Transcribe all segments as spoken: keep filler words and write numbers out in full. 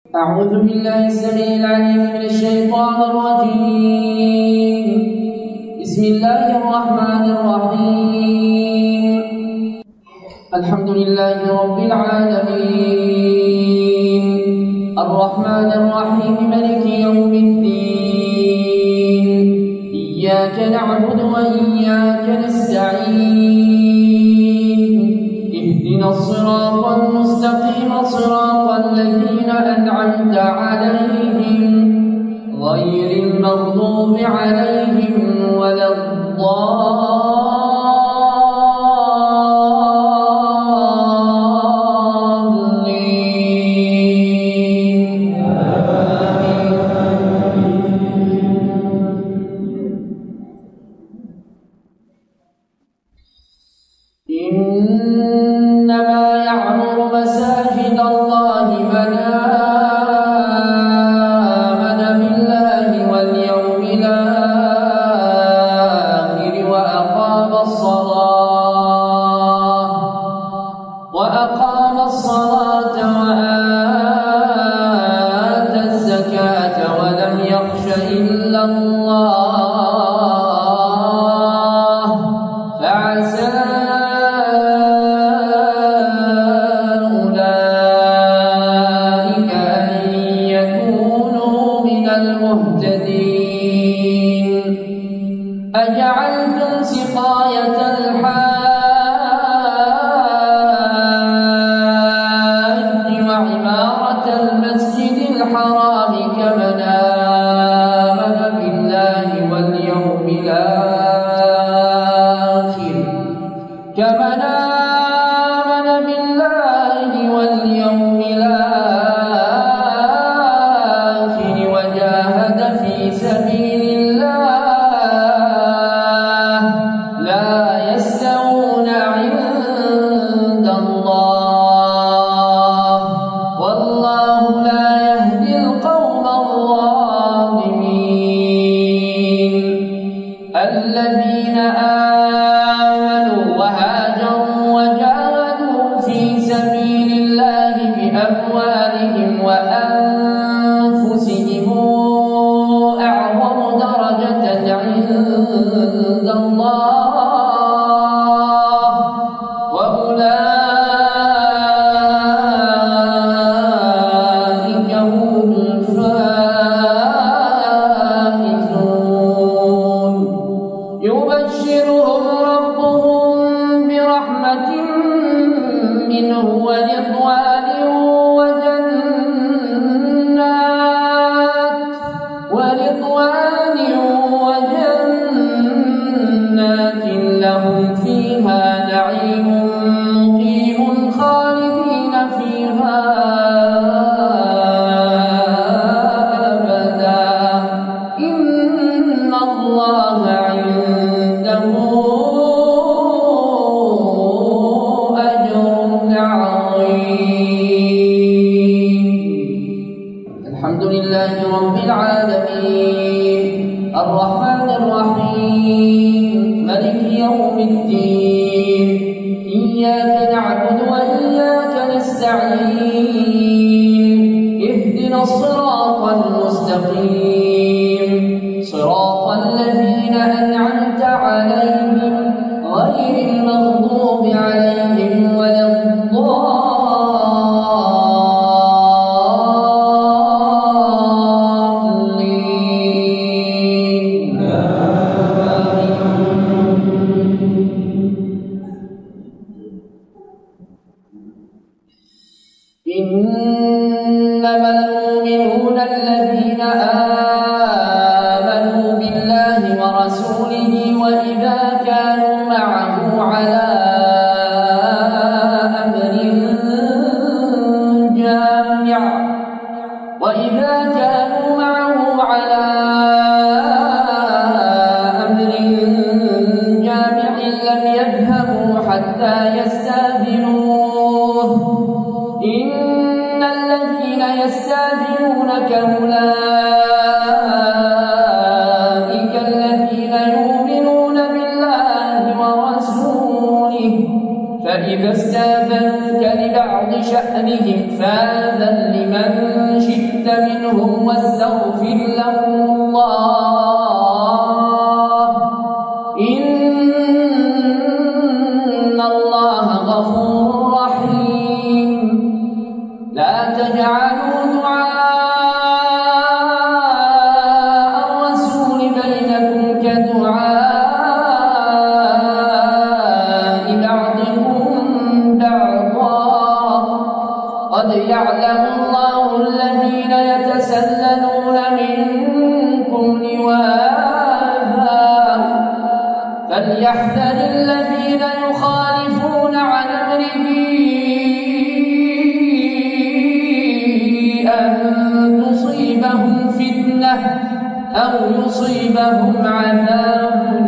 أعوذ بالله السميع العليم من الشيطان الرجيم. بسم الله الرحمن الرحيم. الحمد لله رب العالمين الرحمن الرحيم مالك يوم الدين. إياك نعبد وإياك نستعين. اهدنا الصراط المستقيم صراط الذين أنعمت عليهم غير المغضوب عليهم ولا الضالين. إنما يعمر مساجد الله من آمن بالله واليوم الآخر وأقام الصلاة وأقام الصلاة وآتى الزكاة ولم يخش إلا الله فعسى أجعلتم سقاية الحاج وعمارة المسجد الحرام كمن آمن بالله واليوم الآخر كمن آمن بالله واليوم الآخر وجاهد في سبيل الله الذين آمنوا وهاجروا وجاهدوا في سبيل الله بأموالهم وأنفسهم أعظم درجة عند الله وأولئك هم الفائزون. يبشرهم ربهم برحمة منه ورضوان وجنات ورضوان وجنات لهم فيها نعيم مقيم خالدين فيها أبدا إن الله عنده أجر عظيم. الحمد لله رب العالمين الرحمن الرحيم مالك يوم الدين. إياك نعبد وإياك نستعين. اهدنا الصراط المستقيم صراط الذين أنعمت عليهم غير المغضوب عليهم ولا الضالين. إنما المؤمنون الذين آمنوا بالله ورسوله وإذا كانوا معه على أمر جامع وإذا كانوا معه على أمر جامع لم يذهبوا حتى يستأذنوه. إن الذين يستأذنونك أولئك الذين يؤمنون بالله ورسوله فإذا استأذنوك لبعض شأنهم فآذن لمن شئت منهم واستغفر لهم الله إن الله غفور رحيم. لا تجعلوا دعاء الرسول بينكم كدعاء بعضكم بعضا قد يعلم الله الذين يتسللون منكم لواذا فليحذر الذين يخالفون عن أمره أن تصيبهم فتنة أو يصيبهم عذاب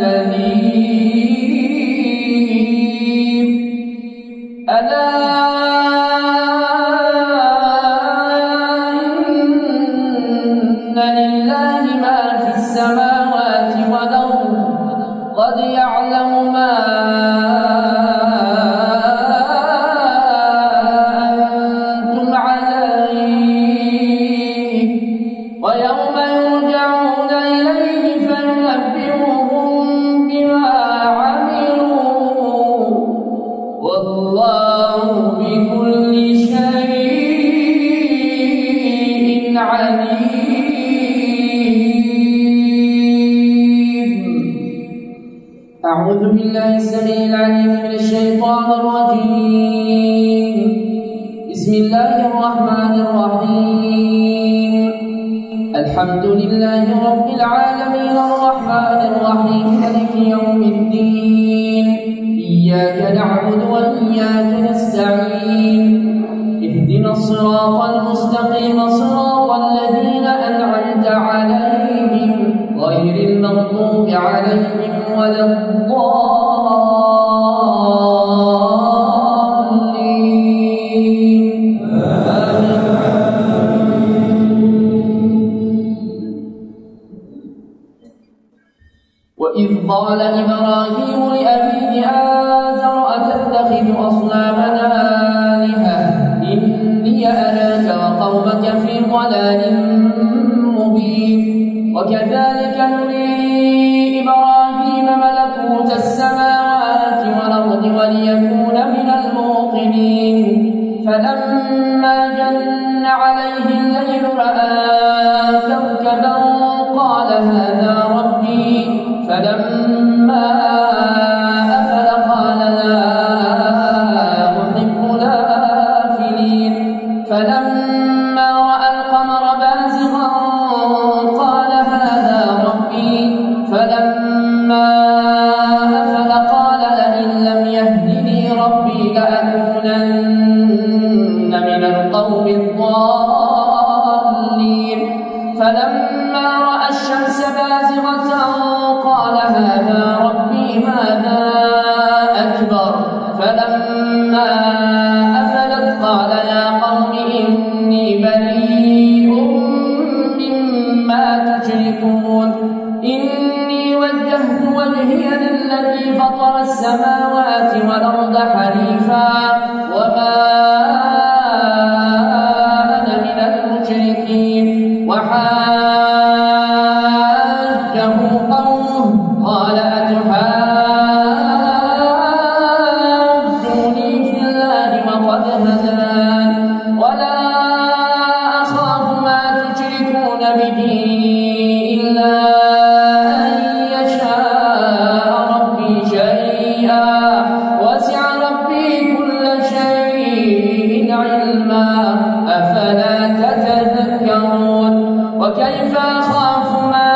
أليم. ألا إن لله ما في السماوات والأرض قد يعلم ما أنتم عليه ويوم يرجعون إليه فينبئهم بما عملوا والله بكل شيء عليم. أعوذ بالله السميع العليم من الشيطان الرجيم. بسم الله الرحمن الرحيم. الحمد لله رب العالمين الرحمن الرحيم مالك يوم الدين. إياك نعبد وإياك نستعين. اهدنا الصراط المستقيم صراط الذين أنعمت عليهم غير المغضوب عليهم ولا الضالين. وإذ قال إبراهيم لأبيه آزر أتتخذ أصنامنا آلهة إني أراك وقومك في ضلال مبين. وكذلك نري إبراهيم ملكوت السماوات والأرض وليكون من الموقنين. فلما جن عليه الليل رأى كوكبا قال هذا ربي فلما أفل قال لا أحب الآفلين. فلما رأى القمر بازغا قال هذا ربي فلما أفل قال لئن لم يهدني ربي لأكونن من القوم الضالين. فلما رأى الشمس بازغة قال هذا ربي هذا أكبر. فلما أفلت قال يا قوم إني بريء مما تشركون. إني وجهت وجهي للذي فطر السماوات والأرض حنيفا وما أنا من المشركين. وحاجه قومه قال أتحاجوني في الله وقد هدان ولا أخاف ما تشركون به إلا أن يشاء ربي شيئا وسع ربي كل شيء علما أفلا تتذكرون. وكيف أخاف ما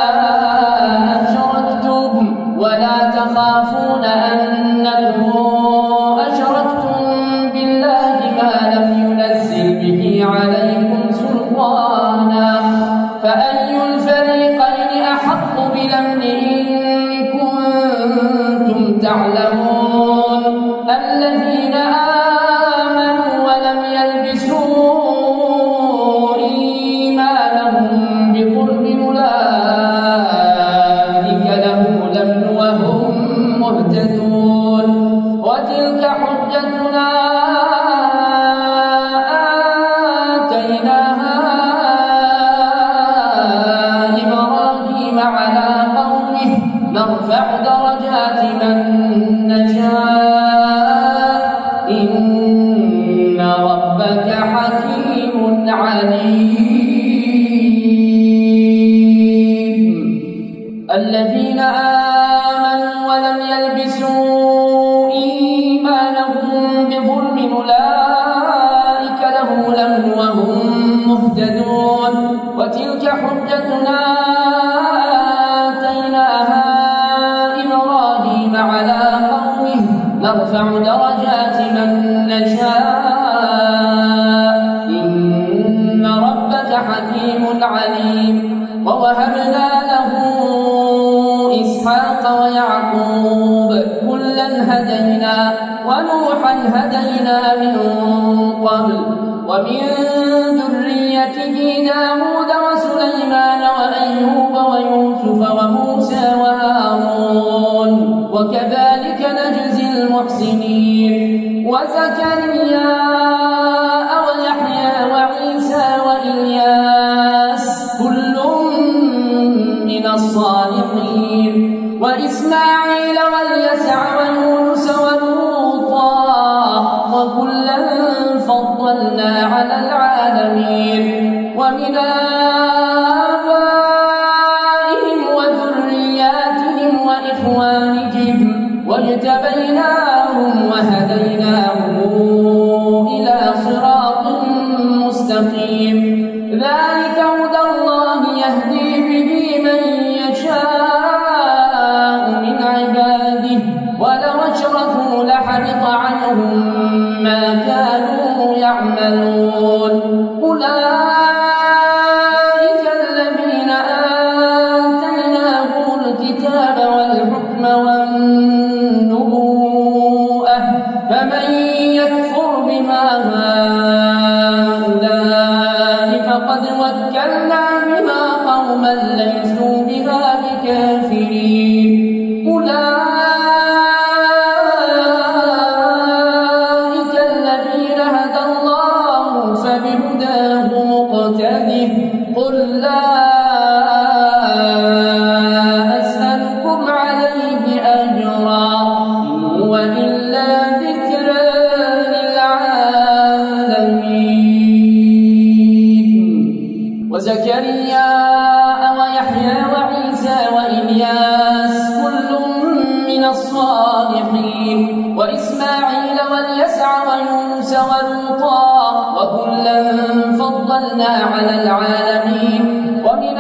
أشركتم ولا تخافون أنكم أشركتم بالله ما لم ينزل به عليكم سلطانا فأي الفريقين أحق بالأمن إن كنتم تعلمون. الذين آمنوا ولم يلبسوا إيمانهم بظلم أولئك لهم الأمن وهم مهتدون. وتلك حجتنا آتيناها عليم. الذين آمنوا ولم يلبسوا إيمانهم بظلم أولئك لهم الأمن وهم مهتدون. وتلك حجتنا آتيناها إبراهيم على قومه نرفع درجات من نشاء إن ربك حكيم عليم. ووهبنا له إسحاق ويعقوب كلا هدينا ونوحا هدينا من قبل ومن ذريته داود وسليمان وأيوب ويوسف وموسى وهارون وكذلك نجزي المحسنين. وزكريا ويحيى وعيسى وإلياس كل من الصالحين وإسماعيل واليسع ويونس ولوطا وكلا فضلنا على العالمين. ومن آبائهم وذرياتهم وإخوانهم واجتبيناهم وهديناهم إلى صراط مستقيم. ذلك هدى الله يهدي به من يشاء من عباده ولو أشركوا لحبط عنهم ما كانوا يعملون. أولئك الذين آتيناهم الكتاب والحكم والنبوءة فمن يكفر بها هؤلاء فقد وكلنا بها قوما ليسوا بها بكافرين. أولئك الذين هدى الله فبهداه مقتده. قل لا أسألكم عليه أجرا إن هو إلا ذكرى للعالمين. وزكريا ويحيى وعيسى وإلياس كل من الصالحين وإسماعيل واليسع ويونس ولوطا وكلا فضلنا على العالمين. ومن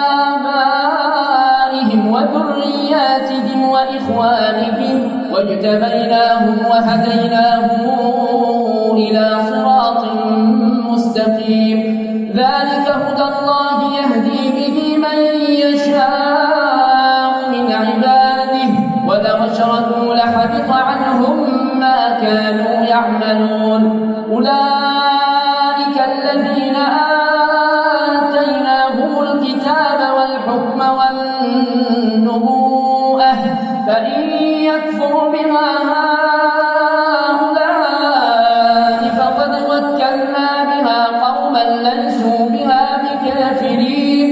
آبائهم وذرياتهم وإخوانهم واجتبيناهم وهديناهم إلى صراط مستقيم. ذلك هدى الله يهدي به من يشاء من عباده ولو أشركوا لحبط عنهم ما كانوا يعملون. أولئك الذين آتيناهم الكتاب والحكم والنبوءة فإن يكفر بها هؤلاء فقد وكلنا بها قوما ليسوا بها بكافرين.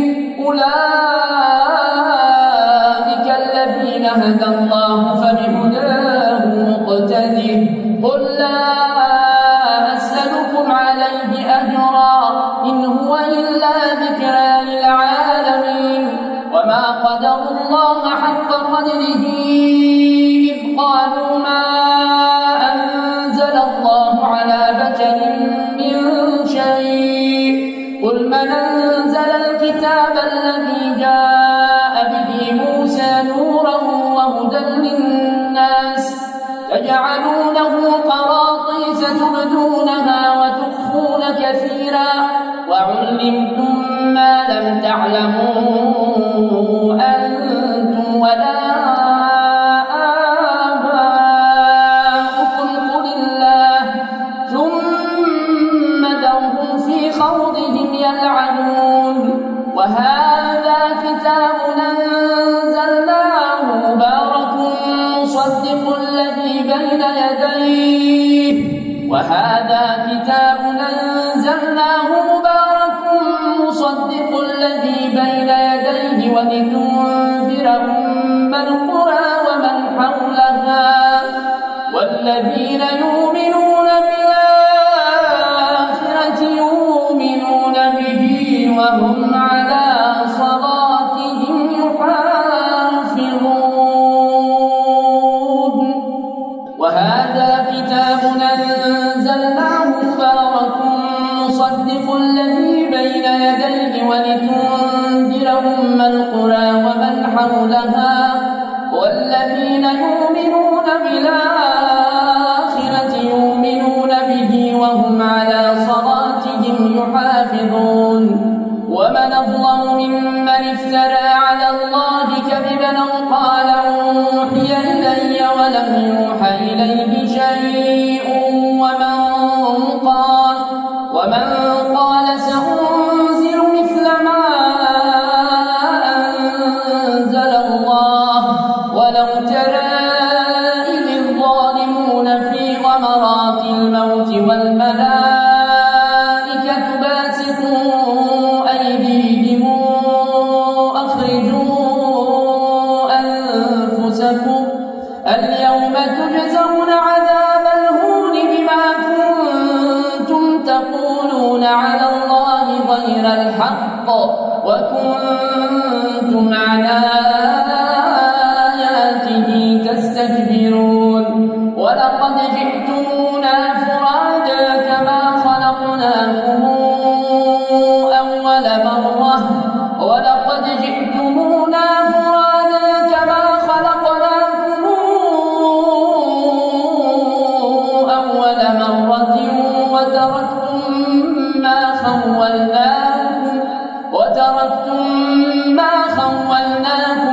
أولئك الذين هدى الله فبهداه مقتده. قل لا أسألكم عليه أجرا إن هو إلا ذكرى للعالمين. وما قدروا الله حق قدره إذ قالوا ما أنزل الله على بشر من شيء. قل من أنزل الكتاب الذي جاء به موسى نورا وهدى للناس تجعلونه قراطيس تبدونها وتخفون كثيرا وعلمتم ما لم تعلموا أنتم ولا آباؤكم قل الله ثم ذرهم في خوضهم يلعبون. وهذا كتاب أنزلناه مبارك مصدق الذي بين يديه وهذا كتاب أنزلناه مبارك مصدق الذي بين يديه ولتنذر أم القرى ومن حولها والذين يؤمنون بالآخرة يؤمنون وهم على صلاتهم يحافظون. وهذا كتاب أنزلناه مبارك مصدق الذي بين يديه ولتنذر أم القرى ومن حولها والذين يؤمنون بالآخرة يؤمنون به وهم على صلاتهم يحافظون. ومن أظلم ممن افترى على الله كذبا أو قال أوحي إلي ولم يوح إليه شيء ومن قال ومن قال سأنزل مثل ما أنزل الله. ولو ترى إذ الظالمون في غمرات الموت والملائكة باسطوا أيديهم أخرجوا أنفسكم اليوم تجزون عذاب الهون بما كنتم تقولون على الله غير الحق وكنتم على آياته تستكبرون. ولقد جئتمونا فرادا كما خلقناكم أول مرة ولقد جئتمونا فرادا كما خلقناكم أول مرة وتركتم ما خولناكم وتركتم ما خولناكم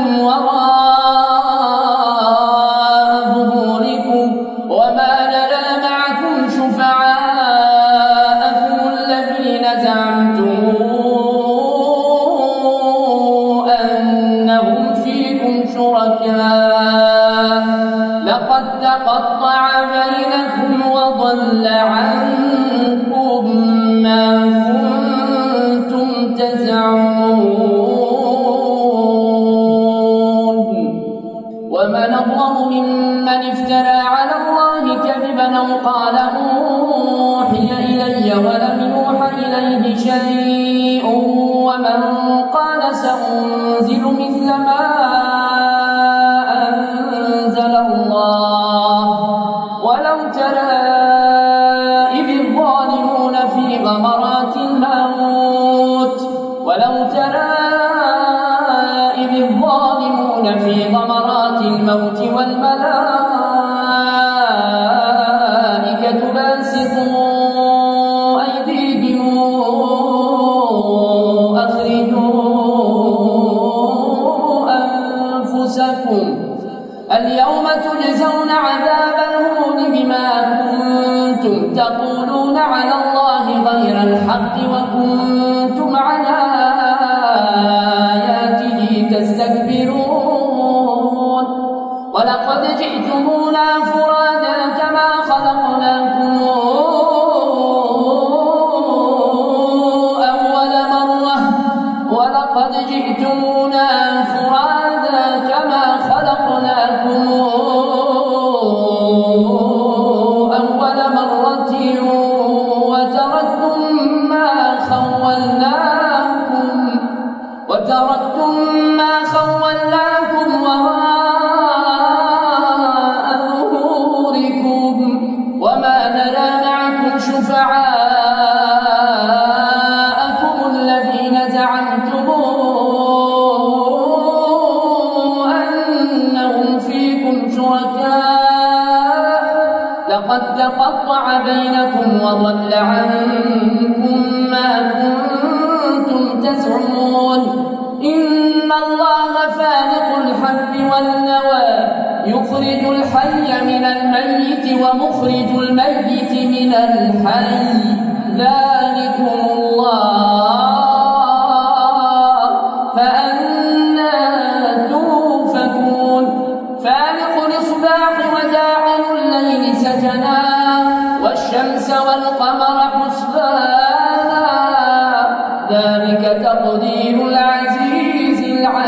وراء ظهوركم وما نرى معكم شفعاءكم الذين زعمتم أنهم فيكم شركاء لقد تقطع بينكم وضل عنكم ما كنتم تزعمون. ومن أظلم ممن افترى على الله كذبا أو قال أوحي إلي ولم يوح إليه شيء ومن قال سأنزل مثل ما أنزل الله. ولو ترى إذ الظالمون في غمرات الموت ولو ترى إذ الظالمون في غمرات الموت والملائكة باسطوا أيديهم أخرجوا أنفسكم اليوم تجزون عذاب الهون بما كنتم تقولون على الله غير الحق وكنتم على آياته تستكبرون. ولقد جئتمونا فرادا كما خلقناكم أول مرة ولقد جئتمونا فرادا كما خلقناكم أول مرة وتركتم ما خولناكم وتركتم ما خولناكم وراء ظهوركم وما نرى معكم شفعاءكم الذين زعمتم أنهم فيكم شركاء لقد تقطع بينكم وضل عنكم ما كنتم تزعمون. إن الله فالق الحب والنوى يخرج الحي من الميت ومخرج الميت من الحي ذلكم الله فأنى توفكون. فالق الإصباح وجاعل الليل سكنا والشمس والقمر حسبانا ذلك تقدير العزيز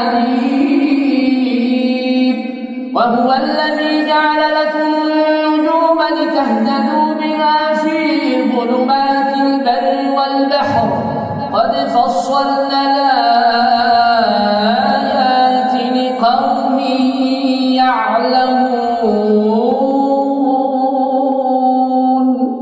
العليم. وهو الذي جعل لكم النجوم لتهتدوا بها في ظلمات البر والبحر قد فصلنا الآيات لقوم يعلمون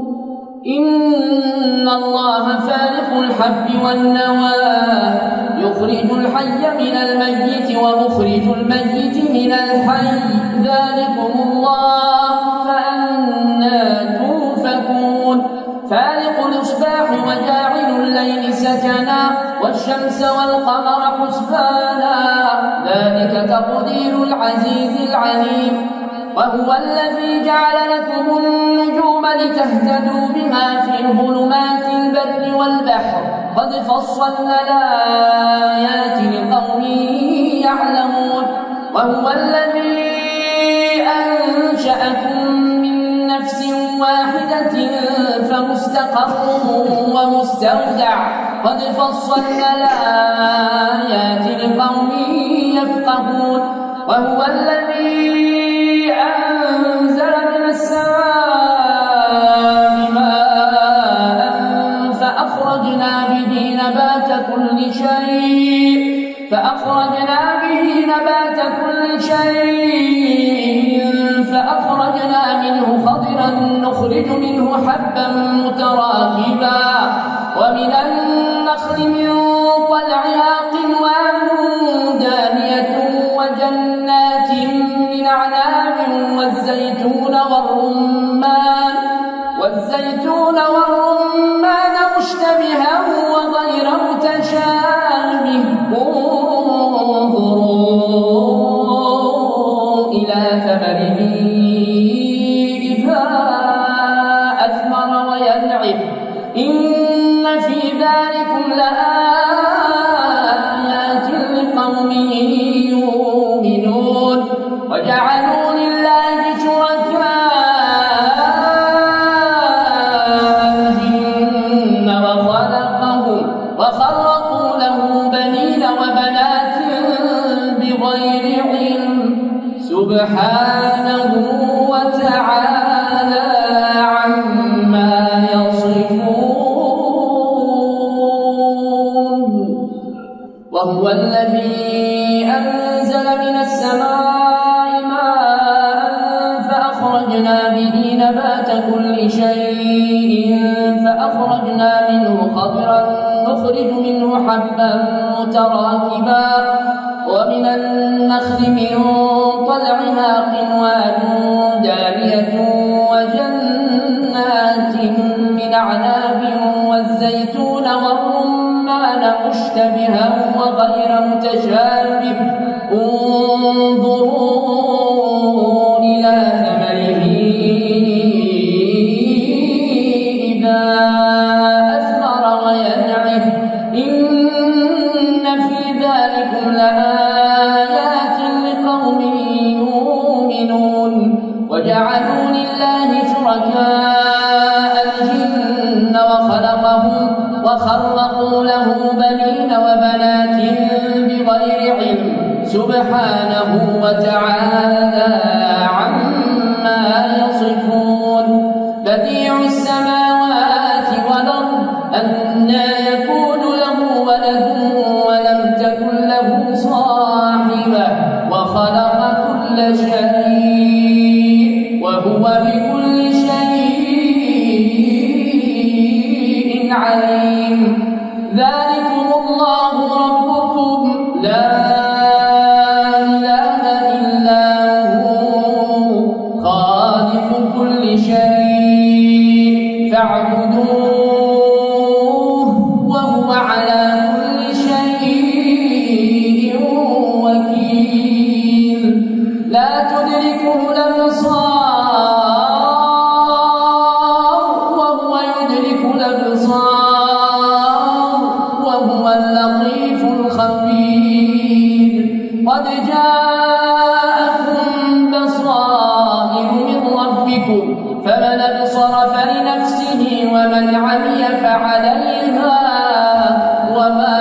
إن الله فالق الحب والنوى يخرج الحي من الميت ومخرج الميت من الحي ذلكم الله فأنى تؤفكون فالق الإصباح وجاعل الليل سكنا والشمس والقمر حسبانا ذلك تقدير العزيز العليم وهو الذي جعل لكم النجوم لتهتدوا بها في ظلمات البر والبحر قد فصلنا الآيات لقوم يعلمون وهو الذي أنشأكم من نفس واحدة فمستقر ومستودع قد فصلنا الآيات لقوم يفقهون وهو الذي أنزل من السماء ماء فأخرجنا به نبات كل شيء فأخرجنا به نبات كل شيء فأخرجنا منه خضرا نخرج منه حبا متراكبا ومن النخل من طلعها قنوان دانية وجنات من أعناب والزيتون والرمان والزيتون والرمان مشتبها وغير متشابه انظروا إلى ثمره إذا أثمر وينعم إن في ذلكم لآيات لقوم يؤمنون وجعلوا لله شركاء الجن وخلقهم وخرقوا له بنين وبنات بغير علم سبحانه وتعالى عما يصفون وهو الذي أنزل من السماء ماء فأخرجنا به نبات كل شيء فأخرجنا منه خضرا نخرج منه حبا متراكبا ومن النخل من طلعها قنوان دانية وجنات من أعناب والزيتون والرمان مشتبها وغير متشابه انظروا إلى ثمره إذا أثمر وينعم إن في ذلكم لآيات لقوم يؤمنون وجعلوا لله شركاء الجن وخلقهم وخرقوا له بنين وبنات بغير علم سبحانه وتعالى عما يصفون بديع السماوات والأرض أنى يكون له ولد ولم تكن له صاحبة وخلق كل شيء وهو بكل شيء عليم ذلكم الله ربكم لا إله إلا هو خالق كل شيء فاعبدوه وهو على كل شيء وكيل لا تدركه الأبصار وهو يدرك الأبصار وهو اللطيف الخبير قد جاءكم بصائر من ربكم فمن أبصر فلنفسه ومن عمي فعليها وما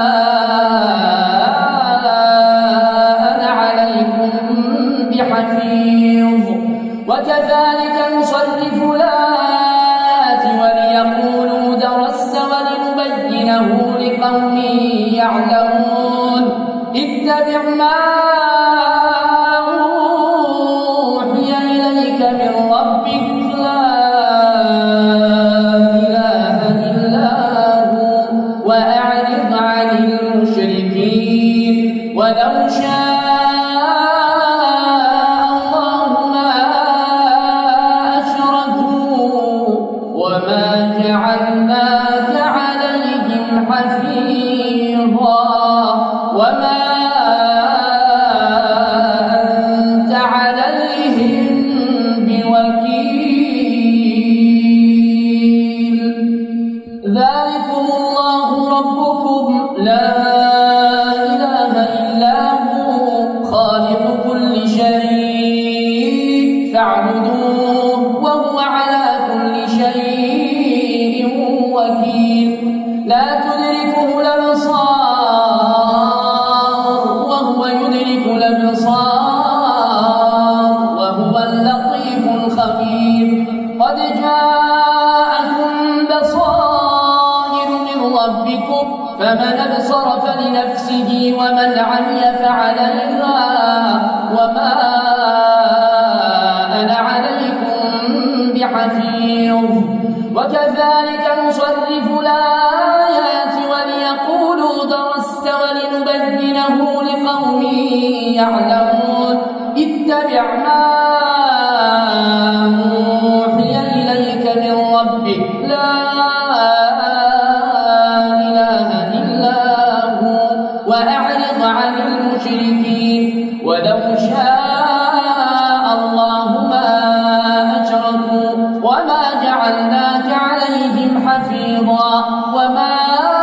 أنا عليكم بحفيظ وكذلك نصرف الآيات وليقولوا درست ولنبينه لقوم لقوم يعلمون اتبع ما أوحي إليك من ربك لا إله إلا هو وأعرض عن المشركين ولو شاء الله ما أشركوا وما جعلناك عليهم حفيظا وما أنت عليهم بوكيل ذلكم الله ربكم لا إله إلا هو خالق كل شيء فاعبدوه وهو على كل شيء وكيل لا تدركه الأبصار وهو يدرك الأبصار وهو اللطيف الخبير قد جاءكم بصائر من ربكم فمن أبصر فلنفسه ومن عمي فعليها وما أنا عليكم بحفيظ وكذلك نصرف الآيات وليقولوا درست ولنبينه لقوم يعلمون اتبع ما أوحي إليك من ربك لا إله إلا هو وأعرض عن المشركين ولو شاء الله ما أشركوا وما جعلناك عليهم حفيظا وما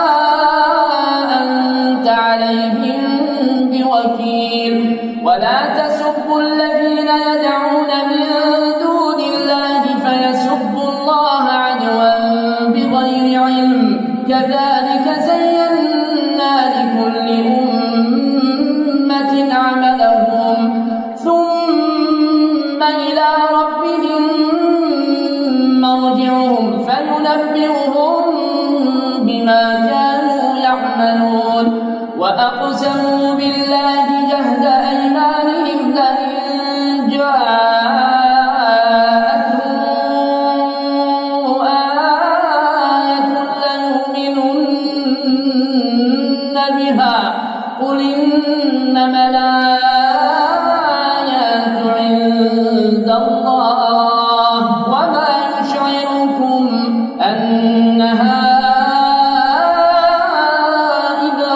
أنت عليهم بوكيل ولا تسبوا الذين يدعون من دون الله فيسبوا الله عدوا بغير علم كذلك زينا لكل أمة عملهم ثم إلى ربهم مرجعهم فينبئهم بما كانوا يعملون وأقسموا بالله جهد أيمانهم لئن جاءتهم آية ليؤمنن بها قل إنما الآيات عند الله وما يشعركم أنها إذا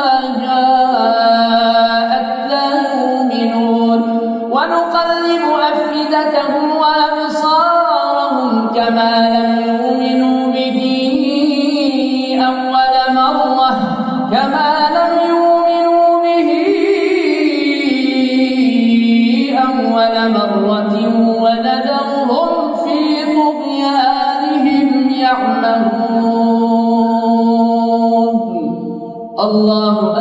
جاءت لا يؤمنون ونقلب أفئدتهم وأبصارهم كما لم يؤمنوا به أول مرة كما لم يؤمنوا به أول مرة ونذرهم في طغيانهم يعمهون الله